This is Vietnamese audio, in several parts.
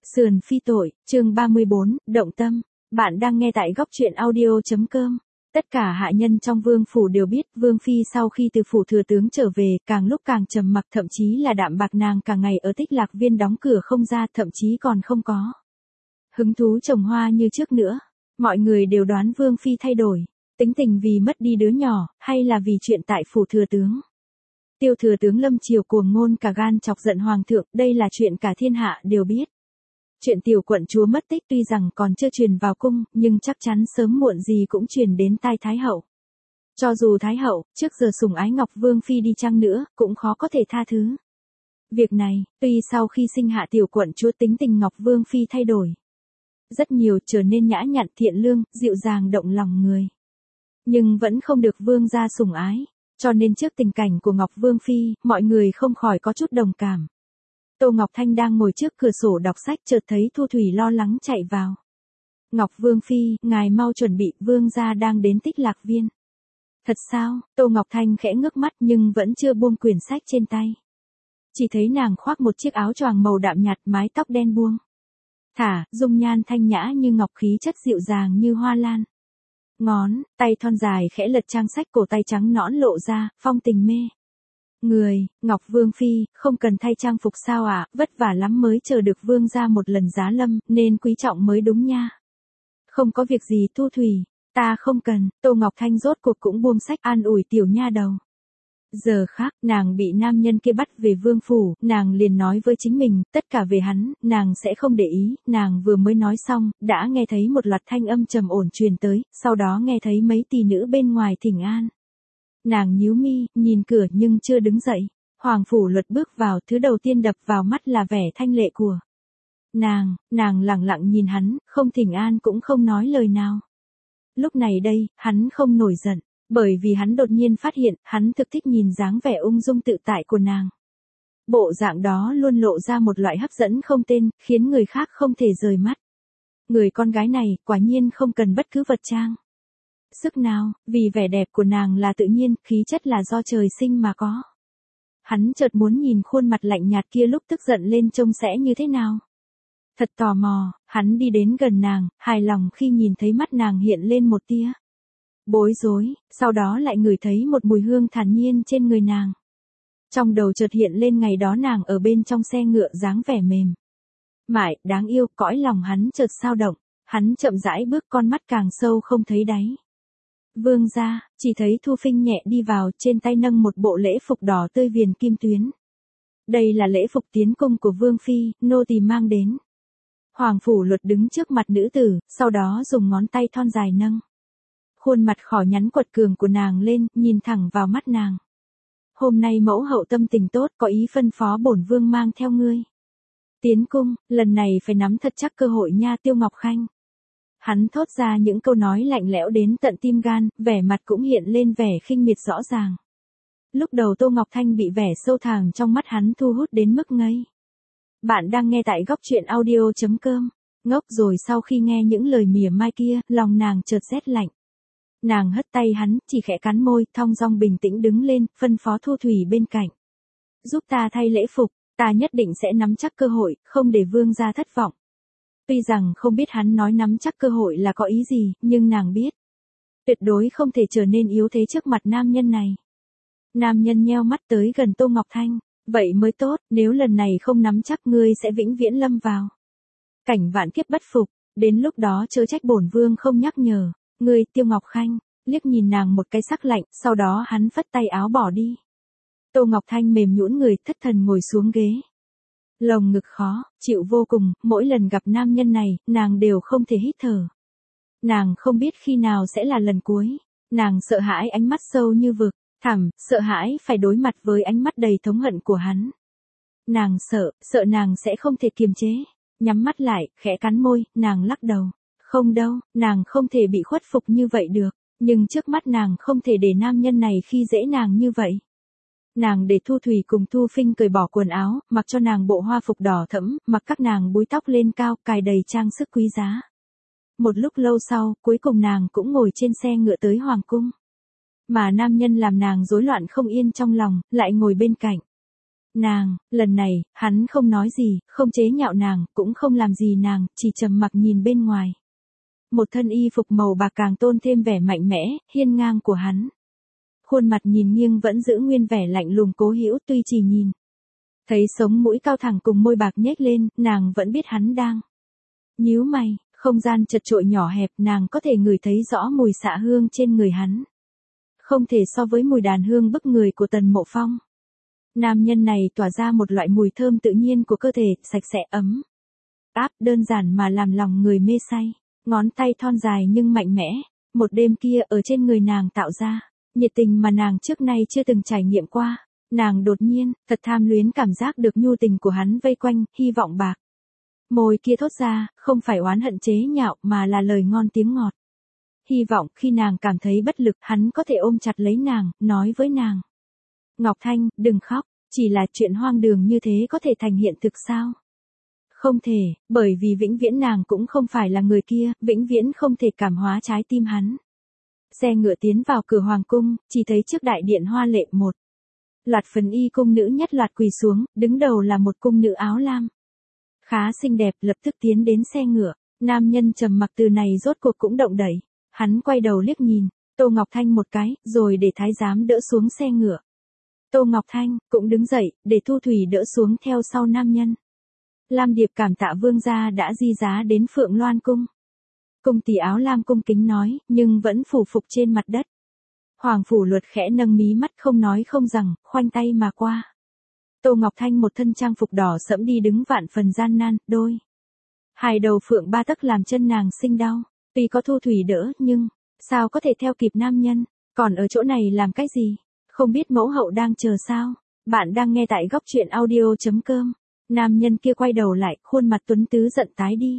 Sườn phi tội, chương 34, động tâm. Bạn đang nghe tại góc truyện audio.com. Tất cả hạ nhân trong vương phủ đều biết vương phi sau khi từ phủ thừa tướng trở về càng lúc càng trầm mặc, thậm chí là đạm bạc, nàng cả ngày ở Tích Lạc Viên đóng cửa không ra, thậm chí còn không có hứng thú trồng hoa như trước nữa. Mọi người đều đoán vương phi thay đổi, tính tình vì mất đi đứa nhỏ, hay là vì chuyện tại phủ thừa tướng. Tiêu thừa tướng lâm triều cuồng ngôn cả gan chọc giận hoàng thượng, đây là chuyện cả thiên hạ đều biết. Chuyện tiểu quận chúa mất tích tuy rằng còn chưa truyền vào cung, nhưng chắc chắn sớm muộn gì cũng truyền đến tai Thái hậu. Cho dù Thái hậu, trước giờ sủng ái Ngọc Vương Phi đi chăng nữa, cũng khó có thể tha thứ. Việc này, tuy sau khi sinh hạ tiểu quận chúa tính tình Ngọc Vương Phi thay đổi rất nhiều, trở nên nhã nhặn thiện lương, dịu dàng động lòng người. Nhưng vẫn không được vương gia sủng ái, cho nên trước tình cảnh của Ngọc Vương Phi, mọi người không khỏi có chút đồng cảm. Tô Ngọc Thanh đang ngồi trước cửa sổ đọc sách, chợt thấy Thu Thủy lo lắng chạy vào. Ngọc Vương Phi, ngài mau chuẩn bị, vương gia đang đến Tích Lạc Viên. Thật sao? Tô Ngọc Thanh khẽ ngước mắt nhưng vẫn chưa buông quyển sách trên tay. Chỉ thấy nàng khoác một chiếc áo choàng màu đạm nhạt, mái tóc đen buông thả, dung nhan thanh nhã như ngọc, khí chất dịu dàng như hoa lan. Ngón tay thon dài khẽ lật trang sách, cổ tay trắng nõn lộ ra, phong tình mê người. Ngọc Vương Phi, không cần thay trang phục sao ạ, vất vả lắm mới chờ được vương gia một lần giá lâm, nên quý trọng mới đúng nha. Không có việc gì Thu Thủy, ta không cần. Tô Ngọc Thanh rốt cuộc cũng buông sách, an ủi tiểu nha đầu. Giờ khác, nàng bị nam nhân kia bắt về vương phủ, nàng liền nói với chính mình, tất cả về hắn, nàng sẽ không để ý. Nàng vừa mới nói xong, đã nghe thấy một loạt thanh âm trầm ổn truyền tới, sau đó nghe thấy mấy tỷ nữ bên ngoài thỉnh an. Nàng nhíu mi, nhìn cửa nhưng chưa đứng dậy. Hoàng Phủ Luật bước vào, thứ đầu tiên đập vào mắt là vẻ thanh lệ của nàng lẳng lặng nhìn hắn, không thỉnh an cũng không nói lời nào. Lúc này đây, hắn không nổi giận, bởi vì hắn đột nhiên phát hiện, hắn thực thích nhìn dáng vẻ ung dung tự tại của nàng. Bộ dạng đó luôn lộ ra một loại hấp dẫn không tên, khiến người khác không thể rời mắt. Người con gái này, quả nhiên không cần bất cứ vật trang sức nào, vì vẻ đẹp của nàng là tự nhiên, khí chất là do trời sinh mà có. Hắn chợt muốn nhìn khuôn mặt lạnh nhạt kia lúc tức giận lên trông sẽ như thế nào. Thật tò mò, hắn đi đến gần nàng, hài lòng khi nhìn thấy mắt nàng hiện lên một tia bối rối, sau đó lại ngửi thấy một mùi hương thản nhiên trên người nàng. Trong đầu chợt hiện lên ngày đó nàng ở bên trong xe ngựa, dáng vẻ mềm mại, đáng yêu, cõi lòng hắn chợt xao động, hắn chậm rãi bước, con mắt càng sâu không thấy đáy. Vương gia, chỉ thấy Thu Phinh nhẹ đi vào, trên tay nâng một bộ lễ phục đỏ tươi viền kim tuyến. Đây là lễ phục tiến cung của Vương Phi, nô tỳ mang đến. Hoàng Phủ Luật đứng trước mặt nữ tử, sau đó dùng ngón tay thon dài nâng khuôn mặt khỏ nhắn quật cường của nàng lên, nhìn thẳng vào mắt nàng. Hôm nay mẫu hậu tâm tình tốt, có ý phân phó bổn vương mang theo ngươi tiến cung, lần này phải nắm thật chắc cơ hội nha Tiêu Ngọc Khanh. Hắn thốt ra những câu nói lạnh lẽo đến tận tim gan, vẻ mặt cũng hiện lên vẻ khinh miệt rõ ràng. Lúc đầu Tô Ngọc Thanh bị vẻ sâu thẳm trong mắt hắn thu hút đến mức ngây. Bạn đang nghe tại góc truyện audio.com. Ngốc rồi, sau khi nghe những lời mỉa mai kia, lòng nàng chợt rét lạnh. Nàng hất tay hắn, chỉ khẽ cắn môi, thong dong bình tĩnh đứng lên, phân phó Thu Thủy bên cạnh. Giúp ta thay lễ phục, ta nhất định sẽ nắm chắc cơ hội, không để vương gia thất vọng. Tuy rằng không biết hắn nói nắm chắc cơ hội là có ý gì, nhưng nàng biết. Tuyệt đối không thể trở nên yếu thế trước mặt nam nhân này. Nam nhân nheo mắt tới gần Tô Ngọc Thanh. Vậy mới tốt, nếu lần này không nắm chắc ngươi sẽ vĩnh viễn lâm vào cảnh vạn kiếp bất phục, đến lúc đó chớ trách bổn vương không nhắc nhở. Ngươi, Tiêu Ngọc Khanh, liếc nhìn nàng một cái sắc lạnh, sau đó hắn phất tay áo bỏ đi. Tô Ngọc Thanh mềm nhũn người, thất thần ngồi xuống ghế. Lồng ngực khó chịu vô cùng, mỗi lần gặp nam nhân này, nàng đều không thể hít thở. Nàng không biết khi nào sẽ là lần cuối. Nàng sợ hãi ánh mắt sâu như vực thẳm, sợ hãi phải đối mặt với ánh mắt đầy thống hận của hắn. Nàng sợ nàng sẽ không thể kiềm chế. Nhắm mắt lại, khẽ cắn môi, nàng lắc đầu. Không đâu, nàng không thể bị khuất phục như vậy được. Nhưng trước mắt nàng không thể để nam nhân này khi dễ nàng như vậy. Nàng để Thu Thủy cùng Thu Phinh cởi bỏ quần áo, mặc cho nàng bộ hoa phục đỏ thẫm, mặc các nàng búi tóc lên cao, cài đầy trang sức quý giá. Một lúc lâu sau, cuối cùng nàng cũng ngồi trên xe ngựa tới hoàng cung. Mà nam nhân làm nàng rối loạn không yên trong lòng, lại ngồi bên cạnh. Lần này, hắn không nói gì, không chế nhạo nàng, cũng không làm gì nàng, chỉ trầm mặc nhìn bên ngoài. Một thân y phục màu bạc càng tôn thêm vẻ mạnh mẽ, hiên ngang của hắn. Khuôn mặt nhìn nghiêng vẫn giữ nguyên vẻ lạnh lùng cố hữu, tuy chỉ nhìn. Thấy sống mũi cao thẳng cùng môi bạc nhếch lên, nàng vẫn biết hắn đang nhíu mày, không gian chật chội nhỏ hẹp, nàng có thể ngửi thấy rõ mùi xạ hương trên người hắn. Không thể so với mùi đàn hương bức người của Tần Mộ Phong. Nam nhân này tỏa ra một loại mùi thơm tự nhiên của cơ thể, sạch sẽ ấm áp, đơn giản mà làm lòng người mê say. Ngón tay thon dài nhưng mạnh mẽ, một đêm kia ở trên người nàng tạo ra nhiệt tình mà nàng trước nay chưa từng trải nghiệm qua. Nàng đột nhiên, thật tham luyến cảm giác được nhu tình của hắn vây quanh, hy vọng bạc. Môi kia thốt ra, không phải oán hận chế nhạo mà là lời ngon tiếng ngọt. Hy vọng khi nàng cảm thấy bất lực, hắn có thể ôm chặt lấy nàng, nói với nàng. Ngọc Thanh, đừng khóc, chỉ là chuyện hoang đường như thế có thể thành hiện thực sao? Không thể, bởi vì vĩnh viễn nàng cũng không phải là người kia, vĩnh viễn không thể cảm hóa trái tim hắn. Xe ngựa tiến vào cửa hoàng cung, chỉ thấy trước đại điện hoa lệ một loạt phần y cung nữ nhất loạt quỳ xuống, đứng đầu là một cung nữ áo lam. Khá xinh đẹp, lập tức tiến đến xe ngựa, nam nhân trầm mặc từ này rốt cuộc cũng động đẩy. Hắn quay đầu liếc nhìn, Tô Ngọc Thanh một cái, rồi để thái giám đỡ xuống xe ngựa. Tô Ngọc Thanh, cũng đứng dậy, để Thu Thủy đỡ xuống theo sau nam nhân. Lam Điệp cảm tạ vương gia đã di giá đến Phượng Loan Cung. Cung tỷ áo lam cung kính nói, nhưng vẫn phủ phục trên mặt đất. Hoàng phủ Luật khẽ nâng mí mắt không nói không rằng, khoanh tay mà qua. Tô Ngọc Thanh một thân trang phục đỏ sẫm đi đứng vạn phần gian nan, đôi hai đầu phượng ba tấc làm chân nàng sinh đau. Tuy có Thu Thủy đỡ nhưng, sao có thể theo kịp nam nhân, còn ở chỗ này làm cái gì? Không biết mẫu hậu đang chờ sao? Bạn đang nghe tại góc truyện audio.com. Nam nhân kia quay đầu lại, khuôn mặt tuấn tứ giận tái đi.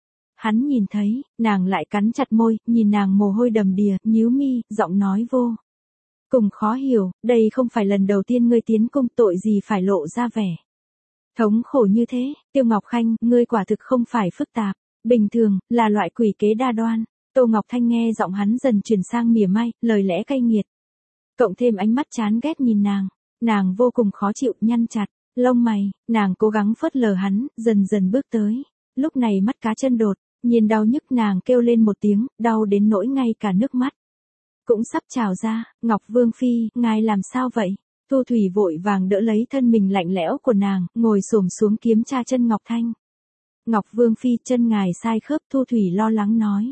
Hắn nhìn thấy, nàng lại cắn chặt môi, nhìn nàng mồ hôi đầm đìa, nhíu mi, giọng nói vô cùng khó hiểu, đây không phải lần đầu tiên ngươi tiến cung, tội gì phải lộ ra vẻ thống khổ như thế. Tiêu Ngọc Khanh, ngươi quả thực không phải phức tạp, bình thường, là loại quỷ kế đa đoan. Tô Ngọc Thanh nghe giọng hắn dần chuyển sang mỉa mai, lời lẽ cay nghiệt. Cộng thêm ánh mắt chán ghét nhìn nàng vô cùng khó chịu, nhăn chặt lông mày, nàng cố gắng phớt lờ hắn, dần dần bước tới. Lúc này mắt cá chân đột nhiên đau nhức, nàng kêu lên một tiếng, đau đến nỗi ngay cả nước mắt cũng sắp trào ra. Ngọc Vương phi, ngài làm sao vậy? Thu Thủy vội vàng đỡ lấy thân mình lạnh lẽo của nàng, ngồi xổm xuống kiểm tra chân Ngọc Thanh. Ngọc Vương phi, chân ngài sai khớp, Thu Thủy lo lắng nói.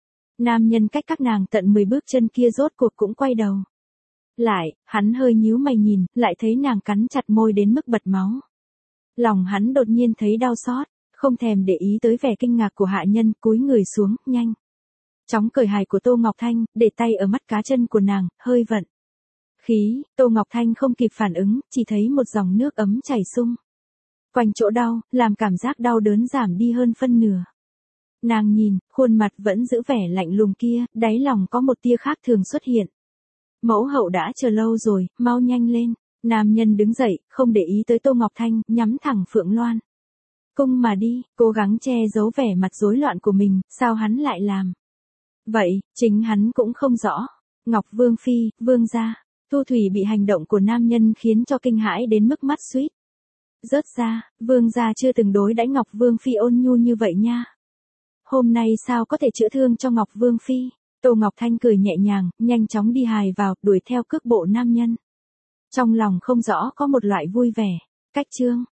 Nam nhân cách các nàng tận 10 bước chân kia rốt cuộc cũng quay đầu lại, hắn hơi nhíu mày nhìn, lại thấy nàng cắn chặt môi đến mức bật máu. Lòng hắn đột nhiên thấy đau xót, không thèm để ý tới vẻ kinh ngạc của hạ nhân, cúi người xuống, nhanh chóng cởi hài của Tô Ngọc Thanh, để tay ở mắt cá chân của nàng, hơi vận khí. Tô Ngọc Thanh không kịp phản ứng, chỉ thấy một dòng nước ấm chảy xung quanh chỗ đau, làm cảm giác đau đớn giảm đi hơn phân nửa. Nàng nhìn, khuôn mặt vẫn giữ vẻ lạnh lùng kia, đáy lòng có một tia khác thường xuất hiện. Mẫu hậu đã chờ lâu rồi, mau nhanh lên. Nam nhân đứng dậy, không để ý tới Tô Ngọc Thanh, nhắm thẳng Phượng Loan Cung mà đi, cố gắng che giấu vẻ mặt rối loạn của mình, sao hắn lại làm vậy, chính hắn cũng không rõ. Ngọc Vương phi, vương gia. Thu Thủy bị hành động của nam nhân khiến cho kinh hãi đến mức mắt suýt rớt ra. Vương gia chưa từng đối đãi Ngọc Vương phi ôn nhu như vậy nha. Hôm nay sao có thể chữa thương cho Ngọc Vương phi? Tô Ngọc Thanh cười nhẹ nhàng, nhanh chóng đi hài vào, đuổi theo cước bộ nam nhân. Trong lòng không rõ có một loại vui vẻ. Cách chương